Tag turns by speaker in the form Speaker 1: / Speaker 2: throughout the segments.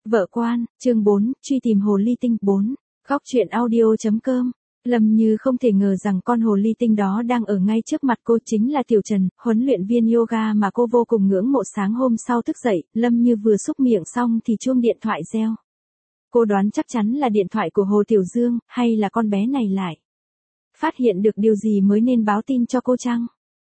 Speaker 1: Vợ quan, chương 4, truy tìm hồ ly tinh 4. Góc truyện audio.com. Lâm Như không thể ngờ rằng con hồ ly tinh đó đang ở ngay trước mặt cô, chính là Tiểu Trần, huấn luyện viên yoga mà cô vô cùng ngưỡng mộ. Sáng hôm sau thức dậy, Lâm Như vừa xúc miệng xong thì chuông điện thoại reo. Cô đoán chắc chắn là điện thoại của Hồ Tiểu Dương, hay là con bé này lại phát hiện được điều gì mới nên báo tin cho cô chăng?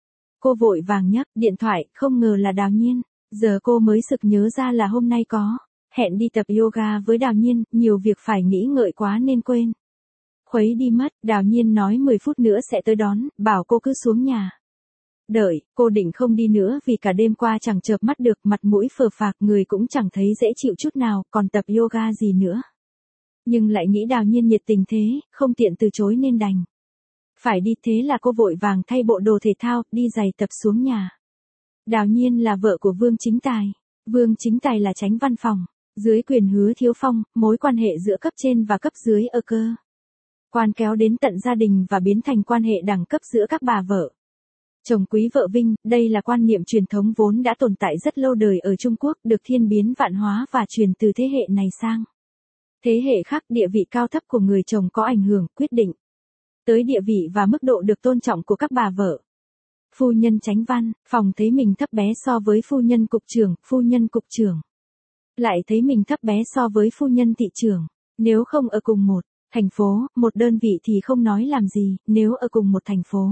Speaker 1: Cô vội vàng nhấc điện thoại, không ngờ là Đào Nhiên. Giờ cô mới sực nhớ ra là hôm nay có hẹn đi tập yoga với Đào Nhiên, nhiều việc phải nghĩ ngợi quá nên quên. Khuấy đi mất, Đào Nhiên nói 10 phút nữa sẽ tới đón, bảo cô cứ xuống nhà đợi. Cô định không đi nữa vì cả đêm qua chẳng chợp mắt được, mặt mũi phờ phạc, người cũng chẳng thấy dễ chịu chút nào, còn tập yoga gì nữa. Nhưng lại nghĩ Đào Nhiên nhiệt tình thế, không tiện từ chối nên đành phải đi. Thế là cô vội vàng thay bộ đồ thể thao, đi giày tập xuống nhà. Đào Nhiên là vợ của Vương Chính Tài. Vương Chính Tài là chánh văn phòng dưới quyền Hứa Thiếu Phong, mối quan hệ giữa cấp trên và cấp dưới ở cơ quan kéo đến tận gia đình và biến thành quan hệ đẳng cấp giữa các bà vợ chồng quý vợ vinh. Đây là quan niệm truyền thống vốn đã tồn tại rất lâu đời ở Trung Quốc, được thiên biến vạn hóa và truyền từ thế hệ này sang thế hệ khác. Địa vị cao thấp của người chồng có ảnh hưởng quyết định tới địa vị và mức độ được tôn trọng của các bà vợ. Phu nhân chánh văn phòng thấy mình thấp bé so với phu nhân cục trưởng lại thấy mình thấp bé so với phu nhân thị trưởng. Nếu không ở cùng một thành phố, một đơn vị thì không nói làm gì, nếu ở cùng một thành phố,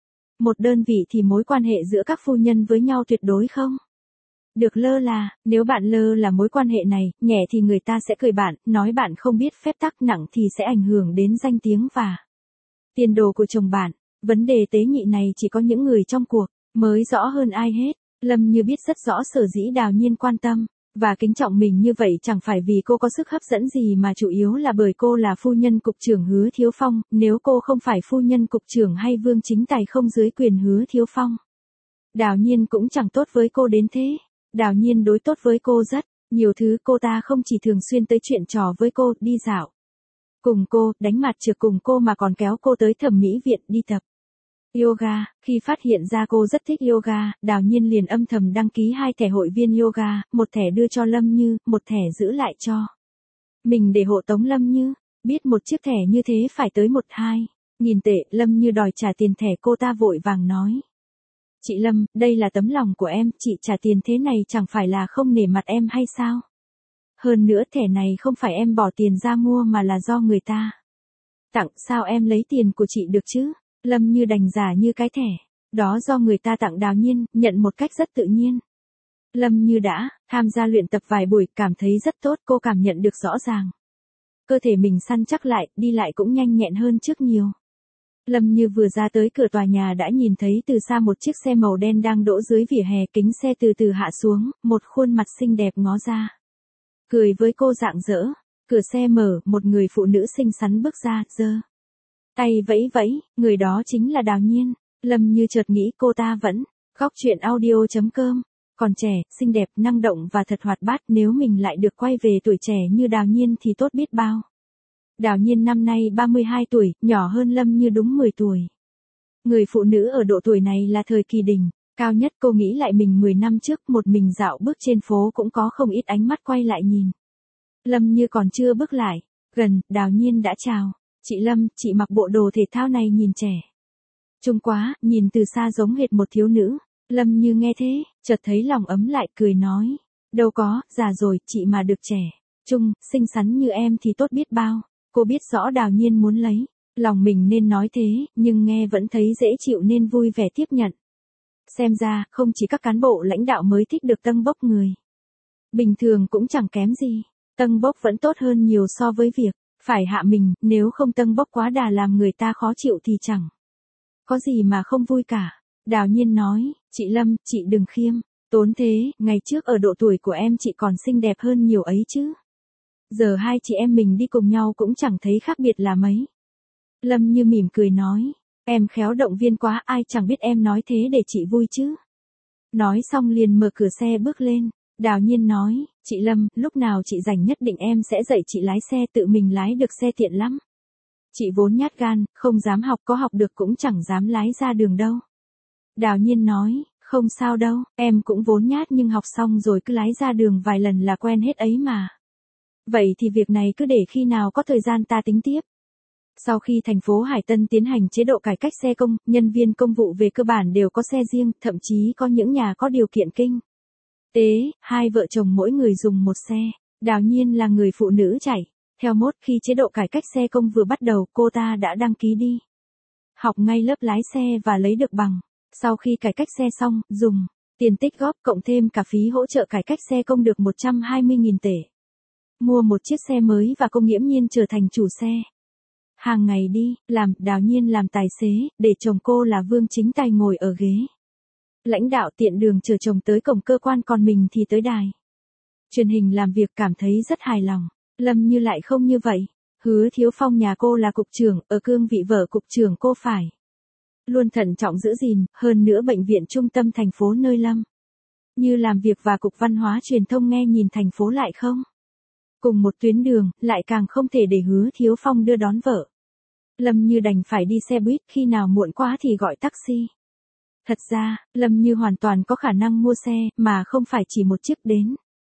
Speaker 1: một đơn vị thì mối quan hệ giữa các phu nhân với nhau tuyệt đối không được lơ là. Nếu bạn lơ là mối quan hệ này, nhẹ thì người ta sẽ cười bạn, nói bạn không biết phép tắc, nặng thì sẽ ảnh hưởng đến danh tiếng và tiền đồ của chồng bạn. Vấn đề tế nhị này chỉ có những người trong cuộc mới rõ hơn ai hết. Lâm Như biết rất rõ sở dĩ Đào Nhiên quan tâm và kính trọng mình như vậy chẳng phải vì cô có sức hấp dẫn gì, mà chủ yếu là bởi cô là phu nhân cục trưởng Hứa Thiếu Phong. Nếu cô không phải phu nhân cục trưởng hay Vương Chính Tài không dưới quyền Hứa Thiếu Phong, Đào Nhiên cũng chẳng tốt với cô đến thế. Đào Nhiên đối tốt với cô rất nhiều thứ. Cô ta không chỉ thường xuyên tới chuyện trò với cô, đi dạo cùng cô, đánh mặt trược cùng cô, mà còn kéo cô tới thẩm mỹ viện đi tập yoga. Khi phát hiện ra cô rất thích yoga, Đào Nhiên liền âm thầm đăng ký 2 thẻ hội viên yoga, một thẻ đưa cho Lâm Như, một thẻ giữ lại cho mình để hộ tống Lâm Như. Biết một chiếc thẻ như thế phải tới 1-2 nghìn tệ, Lâm Như đòi trả tiền thẻ. Cô ta vội vàng nói: "Chị Lâm, đây là tấm lòng của em, chị trả tiền thế này chẳng phải là không nể mặt em hay sao? Hơn nữa thẻ này không phải em bỏ tiền ra mua mà là do người ta tặng, sao em lấy tiền của chị được chứ?" Lâm Như đành giả như cái thẻ đó do người ta tặng. Đào Nhiên nhận một cách rất tự nhiên. Lâm Như đã tham gia luyện tập vài buổi, cảm thấy rất tốt. Cô cảm nhận được rõ ràng cơ thể mình săn chắc lại, đi lại cũng nhanh nhẹn hơn trước nhiều. Lâm Như vừa ra tới cửa tòa nhà đã nhìn thấy từ xa một chiếc xe màu đen đang đỗ dưới vỉa hè. Kính xe từ từ hạ xuống, một khuôn mặt xinh đẹp ngó ra, cười với cô rạng rỡ. Cửa xe mở, một người phụ nữ xinh xắn bước ra, giơ tay vẫy vẫy. Người đó chính là Đào Nhiên. Lâm Như chợt nghĩ cô ta vẫn góc truyện audio.com còn trẻ, xinh đẹp, năng động và thật hoạt bát. Nếu mình lại được quay về tuổi trẻ như Đào Nhiên thì tốt biết bao. Đào Nhiên năm nay 32 tuổi, nhỏ hơn Lâm Như đúng 10 tuổi. Người phụ nữ ở độ tuổi này là thời kỳ đỉnh cao nhất. Cô nghĩ lại mình 10 năm trước, một mình dạo bước trên phố cũng có không ít ánh mắt quay lại nhìn. Lâm Như còn chưa bước lại gần, Đào Nhiên đã chào: "Chị Lâm, chị mặc bộ đồ thể thao này nhìn trẻ trung quá, nhìn từ xa giống hệt một thiếu nữ." Lâm Như nghe thế, chợt thấy lòng ấm lại, cười nói: "Đâu có, già rồi, chị mà được trẻ trung, xinh xắn như em thì tốt biết bao." Cô biết rõ Đào Nhiên muốn lấy lòng mình nên nói thế, nhưng nghe vẫn thấy dễ chịu nên vui vẻ tiếp nhận. Xem ra, không chỉ các cán bộ lãnh đạo mới thích được tâng bốc, người bình thường cũng chẳng kém gì. Tâng bốc vẫn tốt hơn nhiều so với việc phải hạ mình. Nếu không tâng bốc quá đà làm người ta khó chịu thì chẳng có gì mà không vui cả. Đào Nhiên nói: "Chị Lâm, chị đừng khiêm tốn thế, ngày trước ở độ tuổi của em chị còn xinh đẹp hơn nhiều ấy chứ. Giờ hai chị em mình đi cùng nhau cũng chẳng thấy khác biệt là mấy." Lâm Như mỉm cười nói: "Em khéo động viên quá, ai chẳng biết em nói thế để chị vui chứ." Nói xong liền mở cửa xe bước lên. Đào Nhiên nói: "Chị Lâm, lúc nào chị rảnh nhất định em sẽ dạy chị lái xe, tự mình lái được xe tiện lắm. Chị vốn nhát gan, không dám học, có học được cũng chẳng dám lái ra đường đâu." Đào Nhiên nói: "Không sao đâu, em cũng vốn nhát nhưng học xong rồi cứ lái ra đường vài lần là quen hết ấy mà." Vậy thì việc này cứ để khi nào có thời gian ta tính tiếp. Sau khi thành phố Hải Tân tiến hành chế độ cải cách xe công, nhân viên công vụ về cơ bản đều có xe riêng, thậm chí có những nhà có điều kiện kinh tế, hai vợ chồng mỗi người dùng một xe. Đào Nhiên là người phụ nữ chạy theo mốt, khi chế độ cải cách xe công vừa bắt đầu, cô ta đã đăng ký đi học ngay lớp lái xe và lấy được bằng. Sau khi cải cách xe xong, dùng tiền tích góp cộng thêm cả phí hỗ trợ cải cách xe công được 120.000 tệ. Mua một chiếc xe mới và cô nghiễm nhiên trở thành chủ xe. Hàng ngày đi làm, Đào Nhiên làm tài xế, để chồng cô là Vương Chính Tài ngồi ở ghế lãnh đạo tiện đường chờ chồng tới cổng cơ quan, còn mình thì tới đài truyền hình làm việc, cảm thấy rất hài lòng. Lâm Như lại không như vậy. Hứa Thiếu Phong nhà cô là cục trưởng, ở cương vị vợ cục trưởng cô phải luôn thận trọng giữ gìn, hơn nữa bệnh viện trung tâm thành phố nơi Lâm Như làm việc và cục văn hóa truyền thông nghe nhìn thành phố lại không cùng một tuyến đường, lại càng không thể để Hứa Thiếu Phong đưa đón vợ. Lâm Như đành phải đi xe buýt, khi nào muộn quá thì gọi taxi. Thật ra, Lâm Như hoàn toàn có khả năng mua xe, mà không phải chỉ một chiếc đến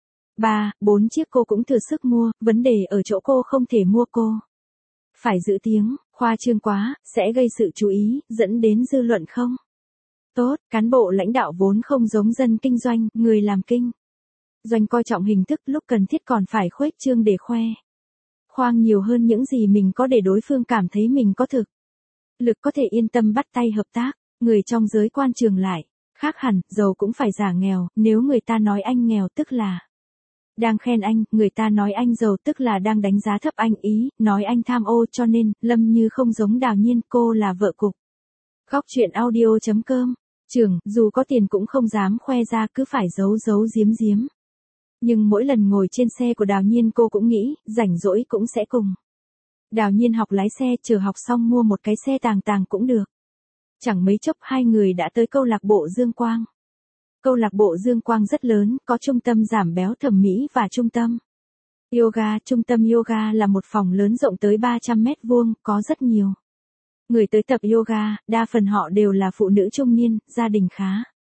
Speaker 1: 3, 4 chiếc cô cũng thừa sức mua, vấn đề ở chỗ cô không thể mua cô phải giữ tiếng, khoa trương quá, sẽ gây sự chú ý, dẫn đến dư luận không tốt. Cán bộ lãnh đạo vốn không giống dân kinh doanh, người làm kinh doanh coi trọng hình thức, lúc cần thiết còn phải khuếch trương để khoe khoang nhiều hơn những gì mình có, để đối phương cảm thấy mình có thực lực có thể yên tâm bắt tay hợp tác. Người trong giới quan trường lại khác hẳn, giàu cũng phải giả nghèo, nếu người ta nói anh nghèo tức là đang khen anh, người ta nói anh giàu tức là đang đánh giá thấp anh, ý nói anh tham ô. Cho nên, Lâm Như không giống Đào Nhiên, cô là vợ cục. Góc chuyện audio.com. Trưởng, dù có tiền cũng không dám khoe ra, cứ phải giấu giấu giếm giếm. Nhưng mỗi lần ngồi trên xe của Đào Nhiên cô cũng nghĩ, rảnh rỗi cũng sẽ cùng Đào Nhiên học lái xe, chờ học xong mua một cái xe tàng tàng cũng được. Chẳng mấy chốc hai người đã tới câu lạc bộ Dương Quang. Câu lạc bộ Dương Quang rất lớn, có trung tâm giảm béo thẩm mỹ và trung tâm yoga. Trung tâm yoga là một phòng lớn rộng tới 300 mét vuông, có rất nhiều người tới tập yoga, đa phần họ đều là phụ nữ trung niên, gia đình khá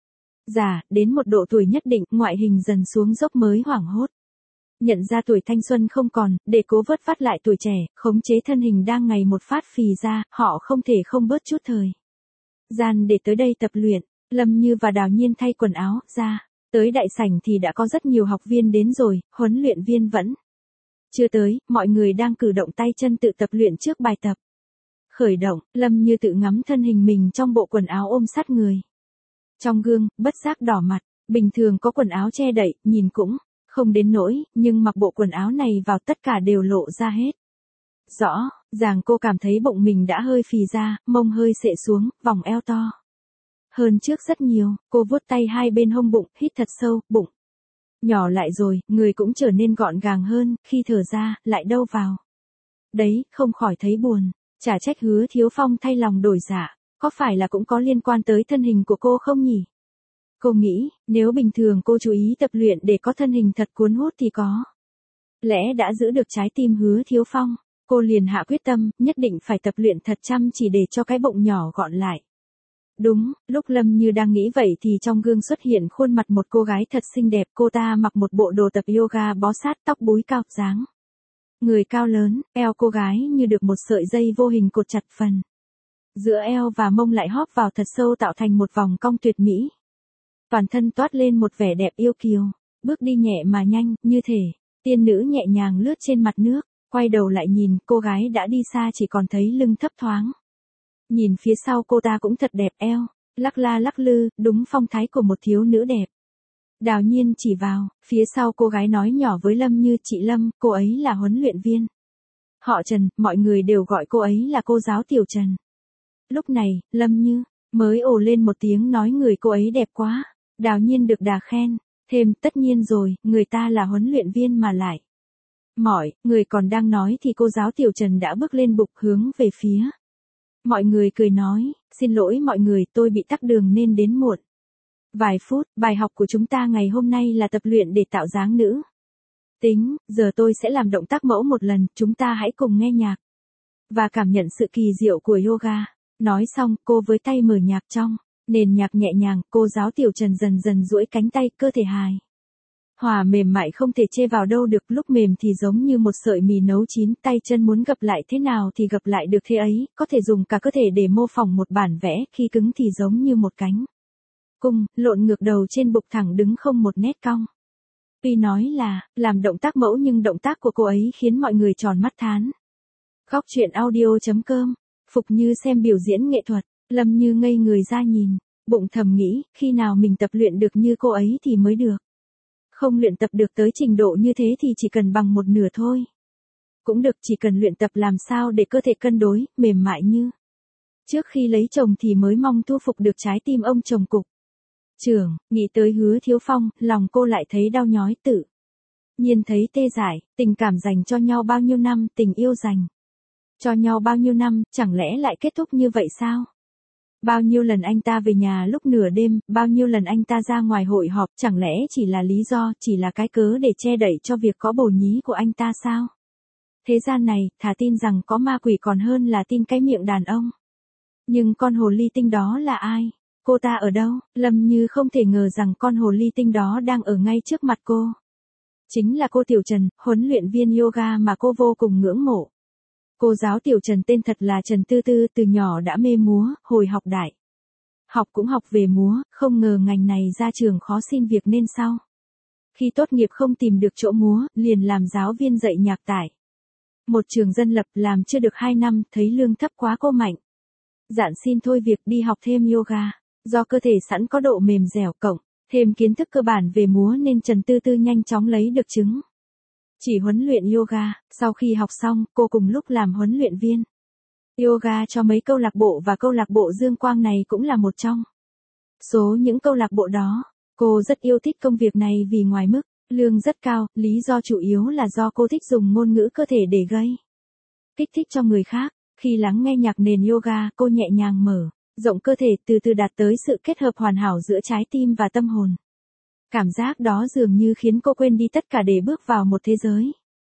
Speaker 1: già, đến một độ tuổi nhất định, ngoại hình dần xuống dốc mới hoảng hốt nhận ra tuổi thanh xuân không còn, để cố vớt vát lại tuổi trẻ, khống chế thân hình đang ngày một phát phì ra, họ không thể không bớt chút thời gian để tới đây tập luyện. Lâm Như và Đào Nhiên thay quần áo ra tới đại sảnh thì đã có rất nhiều học viên đến rồi, huấn luyện viên vẫn chưa tới, mọi người đang cử động tay chân tự tập luyện trước bài tập khởi động. Lâm Như tự ngắm thân hình mình trong bộ quần áo ôm sát người trong gương, bất giác đỏ mặt. Bình thường có quần áo che đậy, nhìn cũng không đến nỗi, nhưng mặc bộ quần áo này vào tất cả đều lộ ra hết rõ ràng. Cô cảm thấy bụng mình đã hơi phì ra, mông hơi xệ xuống, vòng eo to hơn trước rất nhiều. Cô vuốt tay hai bên hông bụng, hít thật sâu, bụng nhỏ lại rồi, người cũng trở nên gọn gàng hơn, khi thở ra, lại đâu vào đấy, không khỏi thấy buồn. Chả trách Hứa Thiếu Phong thay lòng đổi dạ, có phải là cũng có liên quan tới thân hình của cô không nhỉ? Cô nghĩ, nếu bình thường cô chú ý tập luyện để có thân hình thật cuốn hút thì có lẽ đã giữ được trái tim Hứa Thiếu Phong. Cô liền hạ quyết tâm, nhất định phải tập luyện thật chăm chỉ để cho cái bụng nhỏ gọn lại. Đúng, lúc Lâm Như đang nghĩ vậy thì trong gương xuất hiện khuôn mặt một cô gái thật xinh đẹp. Cô ta mặc một bộ đồ tập yoga bó sát, tóc búi cao, dáng người cao lớn, eo cô gái như được một sợi dây vô hình cột chặt, phần giữa eo và mông lại hóp vào thật sâu tạo thành một vòng cong tuyệt mỹ. Toàn thân toát lên một vẻ đẹp yêu kiều, bước đi nhẹ mà nhanh, như thể tiên nữ nhẹ nhàng lướt trên mặt nước. Quay đầu lại nhìn, cô gái đã đi xa chỉ còn thấy lưng thấp thoáng. Nhìn phía sau cô ta cũng thật đẹp, eo lắc la lắc lư, đúng phong thái của một thiếu nữ đẹp. Đào Nhiên chỉ vào phía sau cô gái nói nhỏ với Lâm Như, chị Lâm, cô ấy là huấn luyện viên họ Trần, mọi người đều gọi cô ấy là cô giáo Tiểu Trần. Lúc này, Lâm Như mới ồ lên một tiếng nói người cô ấy đẹp quá. Đào Nhiên được đà khen thêm, tất nhiên rồi, người ta là huấn luyện viên mà lại. Mọi người còn đang nói thì cô giáo Tiểu Trần đã bước lên bục hướng về phía mọi người, cười nói, xin lỗi mọi người, tôi bị tắc đường nên đến muộn vài phút. Bài học của chúng ta ngày hôm nay là tập luyện để tạo dáng nữ tính. Giờ tôi sẽ làm động tác mẫu một lần, chúng ta hãy cùng nghe nhạc và cảm nhận sự kỳ diệu của yoga. Nói xong, cô với tay mở nhạc trong nền nhạc nhẹ nhàng. Cô giáo Tiểu Trần dần dần duỗi cánh tay, cơ thể hài Hòa mềm mại không thể chê vào đâu được, lúc mềm thì giống như một sợi mì nấu chín, tay chân muốn gập lại thế nào thì gập lại được thế ấy, có thể dùng cả cơ thể để mô phỏng một bản vẽ, khi cứng thì giống như một cánh cung, lộn ngược đầu trên bục thẳng đứng không một nét cong. Tuy nói là, làm động tác mẫu nhưng động tác của cô ấy khiến mọi người tròn mắt thán. Góc truyện audio.com, Phục Như xem biểu diễn nghệ thuật, Lâm Như ngây người ra nhìn, bụng thầm nghĩ, khi nào mình tập luyện được như cô ấy thì mới được. Không luyện tập được tới trình độ như thế thì chỉ cần bằng một nửa thôi. Cũng được, chỉ cần luyện tập làm sao để cơ thể cân đối, mềm mại như. Trước khi lấy chồng thì mới mong thu phục được trái tim ông chồng cục trưởng, nghĩ tới Hứa Thiếu Phong, lòng cô lại thấy đau nhói tự nhiên thấy tê dại, tình cảm dành cho nhau bao nhiêu năm, tình yêu dành cho nhau bao nhiêu năm, chẳng lẽ lại kết thúc như vậy sao? Bao nhiêu lần anh ta về nhà lúc nửa đêm, bao nhiêu lần anh ta ra ngoài hội họp, chẳng lẽ chỉ là lý do, chỉ là cái cớ để che đậy cho việc có bồ nhí của anh ta sao? Thế gian này, thà tin rằng có ma quỷ còn hơn là tin cái miệng đàn ông. Nhưng con hồ ly tinh đó là ai? Cô ta ở đâu? Lâm Như không thể ngờ rằng con hồ ly tinh đó đang ở ngay trước mặt cô. Chính là cô Tiểu Trần, huấn luyện viên yoga mà cô vô cùng ngưỡng mộ. Cô giáo Tiểu Trần tên thật là Trần Tư Tư, từ nhỏ đã mê múa, hồi học đại học cũng học về múa, không ngờ ngành này ra trường khó xin việc nên sau khi tốt nghiệp không tìm được chỗ múa, liền làm giáo viên dạy nhạc tại một trường dân lập, làm chưa được 2 năm, thấy lương thấp quá cô mạnh dạn xin thôi việc đi học thêm yoga. Do cơ thể sẵn có độ mềm dẻo cộng thêm kiến thức cơ bản về múa nên Trần Tư Tư nhanh chóng lấy được chứng chỉ huấn luyện yoga. Sau khi học xong, cô cùng lúc làm huấn luyện viên yoga cho mấy câu lạc bộ, và câu lạc bộ Dương Quang này cũng là một trong số những câu lạc bộ đó. Cô rất yêu thích công việc này vì ngoài mức lương rất cao, lý do chủ yếu là do cô thích dùng ngôn ngữ cơ thể để gây kích thích cho người khác. Khi lắng nghe nhạc nền yoga, cô nhẹ nhàng mở rộng cơ thể, từ từ đạt tới sự kết hợp hoàn hảo giữa trái tim và tâm hồn. Cảm giác đó dường như khiến cô quên đi tất cả để bước vào một thế giới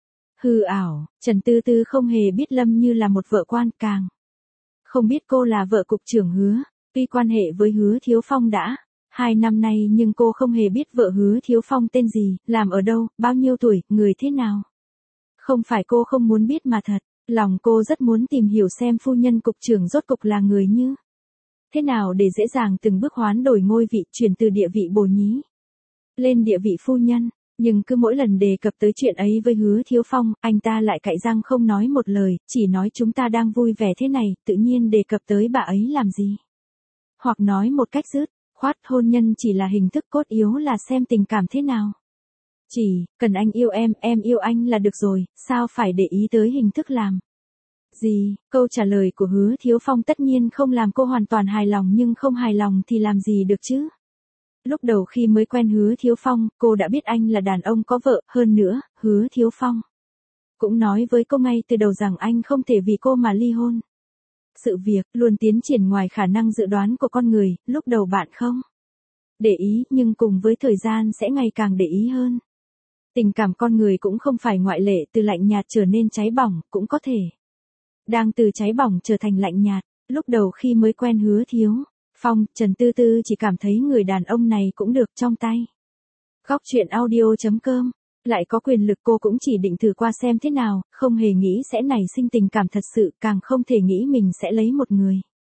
Speaker 1: hư ảo. Trần Tư Tư không hề biết Lâm Như là một vợ quan, càng không biết cô là vợ cục trưởng Hứa. Tuy quan hệ với Hứa Thiếu Phong đã 2 năm nay nhưng cô không hề biết vợ Hứa Thiếu Phong tên gì, làm ở đâu, bao nhiêu tuổi, người thế nào. Không phải cô không muốn biết mà thật, lòng cô rất muốn tìm hiểu xem phu nhân cục trưởng rốt cục là người như thế nào để dễ dàng từng bước hoán đổi ngôi vị, chuyển từ địa vị bồ nhí lên địa vị phu nhân. Nhưng cứ mỗi lần đề cập tới chuyện ấy với Hứa Thiếu Phong, anh ta lại cạy răng không nói một lời, chỉ nói chúng ta đang vui vẻ thế này, tự nhiên đề cập tới bà ấy làm gì. Hoặc nói một cách dứt khoát, hôn nhân chỉ là hình thức, cốt yếu là xem tình cảm thế nào. Chỉ cần anh yêu em yêu anh là được rồi, sao phải để ý tới hình thức làm gì. Câu trả lời của Hứa Thiếu Phong tất nhiên không làm cô hoàn toàn hài lòng, nhưng không hài lòng thì làm gì được chứ. Lúc đầu khi mới quen Hứa Thiếu Phong, cô đã biết anh là đàn ông có vợ, hơn nữa, Hứa Thiếu Phong cũng nói với cô ngay từ đầu rằng anh không thể vì cô mà ly hôn. Sự việc luôn tiến triển ngoài khả năng dự đoán của con người, lúc đầu bạn không để ý, nhưng cùng với thời gian sẽ ngày càng để ý hơn. Tình cảm con người cũng không phải ngoại lệ, từ lạnh nhạt trở nên cháy bỏng, cũng có thể đang từ cháy bỏng trở thành lạnh nhạt. Lúc đầu khi mới quen Hứa Thiếu Phong, Trần Tư Tư chỉ cảm thấy người đàn ông này cũng được, trong tay. Góc truyện audio.com, lại có quyền lực, cô cũng chỉ định thử qua xem thế nào, không hề nghĩ sẽ nảy sinh tình cảm thật sự, càng không thể nghĩ mình sẽ lấy một người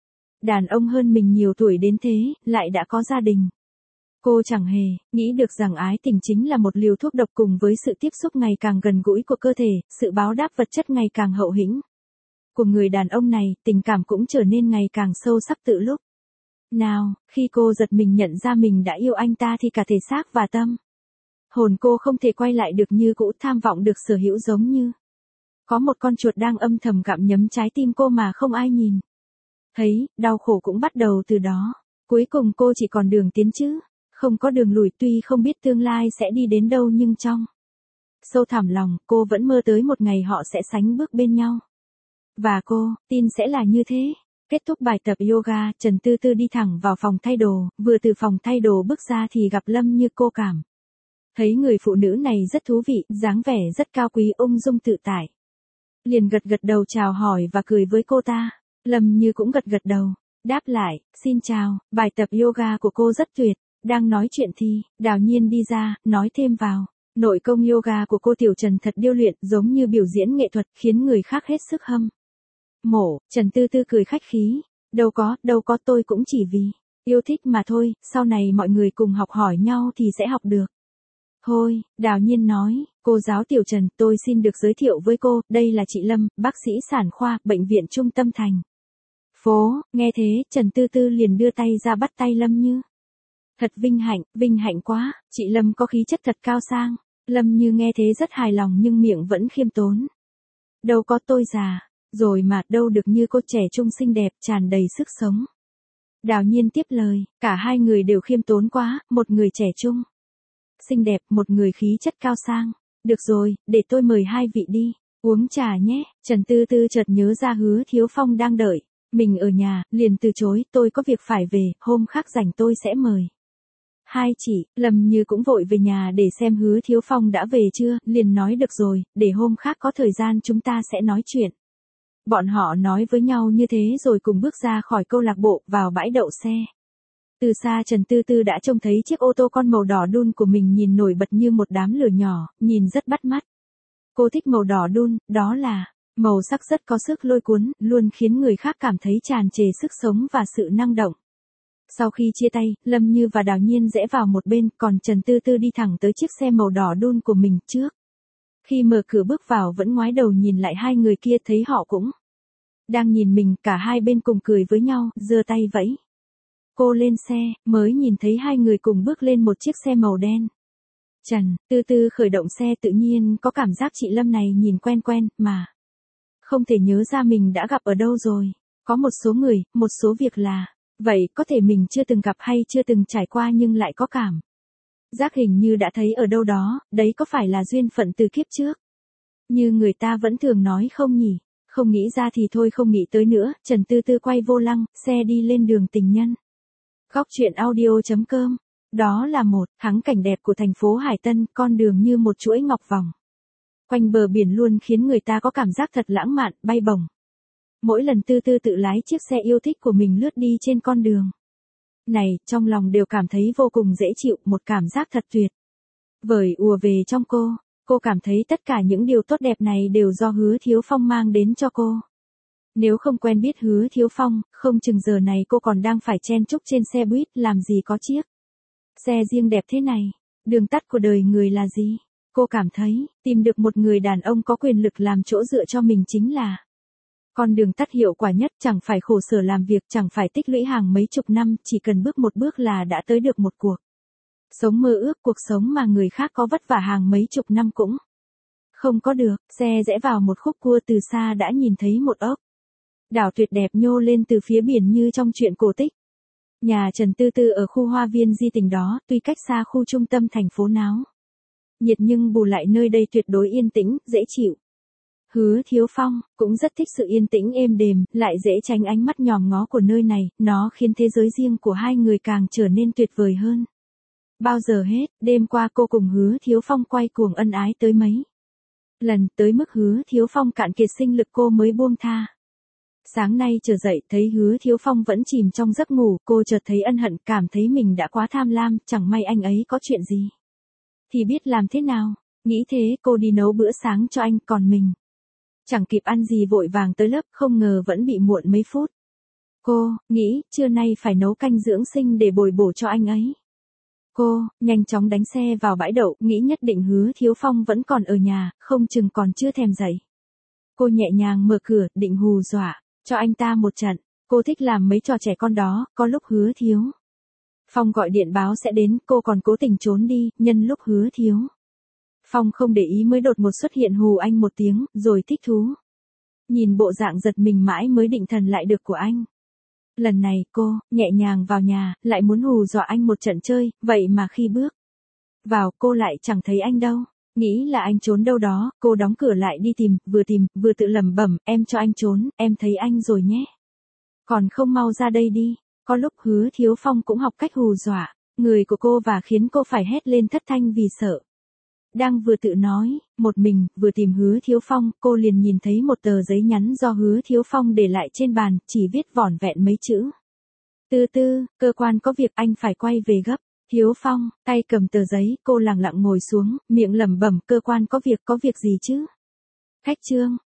Speaker 1: đàn ông hơn mình nhiều tuổi đến thế, lại đã có gia đình. Cô chẳng hề nghĩ được rằng ái tình chính là một liều thuốc độc, cùng với sự tiếp xúc ngày càng gần gũi của cơ thể, sự báo đáp vật chất ngày càng hậu hĩnh của người đàn ông này, tình cảm cũng trở nên ngày càng sâu sắc tự lúc nào. Khi cô giật mình nhận ra mình đã yêu anh ta thì cả thể xác và tâm hồn cô không thể quay lại được như cũ, tham vọng được sở hữu, giống như có một con chuột đang âm thầm gặm nhấm trái tim cô mà không ai nhìn thấy. Đau khổ cũng bắt đầu từ đó. Cuối cùng cô chỉ còn đường tiến chứ không có đường lùi. Tuy không biết tương lai sẽ đi đến đâu, nhưng trong sâu thẳm lòng, cô vẫn mơ tới một ngày họ sẽ sánh bước bên nhau. Và cô tin sẽ là như thế. Kết thúc bài tập yoga, Trần Tư Tư đi thẳng vào phòng thay đồ, vừa từ phòng thay đồ bước ra thì gặp Lâm Như. Cô cảm thấy người phụ nữ này rất thú vị, dáng vẻ rất cao quý, ung dung tự tại. Liền gật gật đầu chào hỏi và cười với cô ta. Lâm Như cũng gật gật đầu, đáp lại, xin chào. Bài tập yoga của cô rất tuyệt, Đang nói chuyện thì, Đào Nhiên đi ra, nói thêm vào. Nội công yoga của cô Tiểu Trần thật điêu luyện, giống như biểu diễn nghệ thuật, khiến người khác hết sức hâm mộ. Trần Tư Tư cười khách khí. Đâu có, tôi cũng chỉ vì yêu thích mà thôi, sau này mọi người cùng học hỏi nhau thì sẽ học được. Thôi, Đào Nhiên nói, cô giáo Tiểu Trần, tôi xin được giới thiệu với cô, đây là chị Lâm, bác sĩ sản khoa, bệnh viện Trung tâm thành phố. Nghe thế, Trần Tư Tư liền đưa tay ra bắt tay Lâm Như. Thật vinh hạnh quá, chị Lâm có khí chất thật cao sang. Lâm Như nghe thế rất hài lòng nhưng miệng vẫn khiêm tốn. Đâu có, tôi già rồi mà, đâu được như cô trẻ trung xinh đẹp, tràn đầy sức sống. Đào Nhiên tiếp lời, cả hai người đều khiêm tốn quá, một người trẻ trung xinh đẹp, một người khí chất cao sang. Được rồi, để tôi mời hai vị đi uống trà nhé. Trần Tư Tư chợt nhớ ra Hứa Thiếu Phong đang đợi mình ở nhà, liền từ chối, tôi có việc phải về, hôm khác rảnh tôi sẽ mời hai chị. Lâm Như cũng vội về nhà để xem Hứa Thiếu Phong đã về chưa, liền nói được rồi, để hôm khác có thời gian chúng ta sẽ nói chuyện. Bọn họ nói với nhau như thế rồi cùng bước ra khỏi câu lạc bộ, vào bãi đậu xe. Từ xa Trần Tư Tư đã trông thấy chiếc ô tô con màu đỏ đun của mình nhìn nổi bật như một đám lửa nhỏ, nhìn rất bắt mắt. Cô thích màu đỏ đun, đó là màu sắc rất có sức lôi cuốn, luôn khiến người khác cảm thấy tràn trề sức sống và sự năng động. Sau khi chia tay, Lâm Như và Đào Nhiên rẽ vào một bên, còn Trần Tư Tư đi thẳng tới chiếc xe màu đỏ đun của mình trước. Khi mở cửa bước vào vẫn ngoái đầu nhìn lại hai người kia, thấy họ cũng đang nhìn mình, cả hai bên cùng cười với nhau, giơ tay vẫy. Cô lên xe, mới nhìn thấy hai người cùng bước lên một chiếc xe màu đen. Trần Tư Tư khởi động xe, tự nhiên có cảm giác chị Lâm này nhìn quen quen, mà không thể nhớ ra mình đã gặp ở đâu rồi. Có một số người, một số việc là vậy, có thể mình chưa từng gặp hay chưa từng trải qua nhưng lại có cảm giác hình như đã thấy ở đâu đó, đấy có phải là duyên phận từ kiếp trước? Như người ta vẫn thường nói không nhỉ? Không nghĩ ra thì thôi, không nghĩ tới nữa. Trần Tư Tư quay vô lăng, xe đi lên đường tình nhân. Góc truyện audio.com. Đó là một thắng cảnh đẹp của thành phố Hải Tân, con đường như một chuỗi ngọc vòng quanh bờ biển luôn khiến người ta có cảm giác thật lãng mạn, bay bổng. Mỗi lần Tư Tư tự lái chiếc xe yêu thích của mình lướt đi trên con đường này, trong lòng đều cảm thấy vô cùng dễ chịu, một cảm giác thật tuyệt vời ùa về trong cô. Cô cảm thấy tất cả những điều tốt đẹp này đều do Hứa Thiếu Phong mang đến cho cô. Nếu không quen biết Hứa Thiếu Phong, không chừng giờ này cô còn đang phải chen chúc trên xe buýt, làm gì có chiếc xe riêng đẹp thế này. Đường tắt của đời người là gì? Cô cảm thấy, tìm được một người đàn ông có quyền lực làm chỗ dựa cho mình chính là con đường tắt hiệu quả nhất, chẳng phải khổ sở làm việc, chẳng phải tích lũy hàng mấy chục năm, chỉ cần bước một bước là đã tới được một cuộc sống mơ ước, cuộc sống mà người khác có vất vả hàng mấy chục năm cũng không có được. Xe rẽ vào một khúc cua, từ xa đã nhìn thấy một ốc đảo tuyệt đẹp nhô lên từ phía biển như trong truyện cổ tích. Nhà Trần Tư Tư ở khu hoa viên Di Tình đó, tuy cách xa khu trung tâm thành phố náo nhiệt nhưng bù lại nơi đây tuyệt đối yên tĩnh, dễ chịu. Hứa Thiếu Phong cũng rất thích sự yên tĩnh êm đềm, lại dễ tránh ánh mắt nhòm ngó của nơi này, nó khiến thế giới riêng của hai người càng trở nên tuyệt vời hơn bao giờ hết. Đêm qua cô cùng Hứa Thiếu Phong quay cuồng ân ái tới mấy lần, tới mức Hứa Thiếu Phong cạn kiệt sinh lực cô mới buông tha. Sáng nay trở dậy thấy Hứa Thiếu Phong vẫn chìm trong giấc ngủ, cô chợt thấy ân hận, cảm thấy mình đã quá tham lam, chẳng may anh ấy có chuyện gì thì biết làm thế nào. Nghĩ thế cô đi nấu bữa sáng cho anh, còn mình chẳng kịp ăn gì vội vàng tới lớp, không ngờ vẫn bị muộn mấy phút. Cô nghĩ trưa nay phải nấu canh dưỡng sinh để bồi bổ cho anh ấy. Cô nhanh chóng đánh xe vào bãi đậu, nghĩ nhất định Hứa Thiếu Phong vẫn còn ở nhà, không chừng còn chưa thèm dậy. Cô nhẹ nhàng mở cửa, định hù dọa cho anh ta một trận. Cô thích làm mấy trò trẻ con đó, có lúc Hứa Thiếu Phong gọi điện báo sẽ đến, cô còn cố tình trốn đi, nhân lúc Hứa Thiếu Phong không để ý mới đột ngột xuất hiện hù anh một tiếng, rồi thích thú nhìn bộ dạng giật mình mãi mới định thần lại được của anh. Lần này cô nhẹ nhàng vào nhà, lại muốn hù dọa anh một trận chơi, vậy mà khi bước vào cô lại chẳng thấy anh đâu. Nghĩ là anh trốn đâu đó, cô đóng cửa lại đi tìm, vừa tự lẩm bẩm, em cho anh trốn, em thấy anh rồi nhé. Còn không mau ra đây đi. Có lúc Hứa Thiếu Phong cũng học cách hù dọa người của cô và khiến cô phải hét lên thất thanh vì sợ. Đang vừa tự nói một mình, vừa tìm Hứa Thiếu Phong, cô liền nhìn thấy một tờ giấy nhắn do Hứa Thiếu Phong để lại trên bàn, chỉ viết vỏn vẹn mấy chữ. Tư Tư, cơ quan có việc, anh phải quay về gấp. Hiếu Phong, tay cầm tờ giấy, cô lẳng lặng ngồi xuống, miệng lẩm bẩm, cơ quan có việc gì chứ? Khách Trương,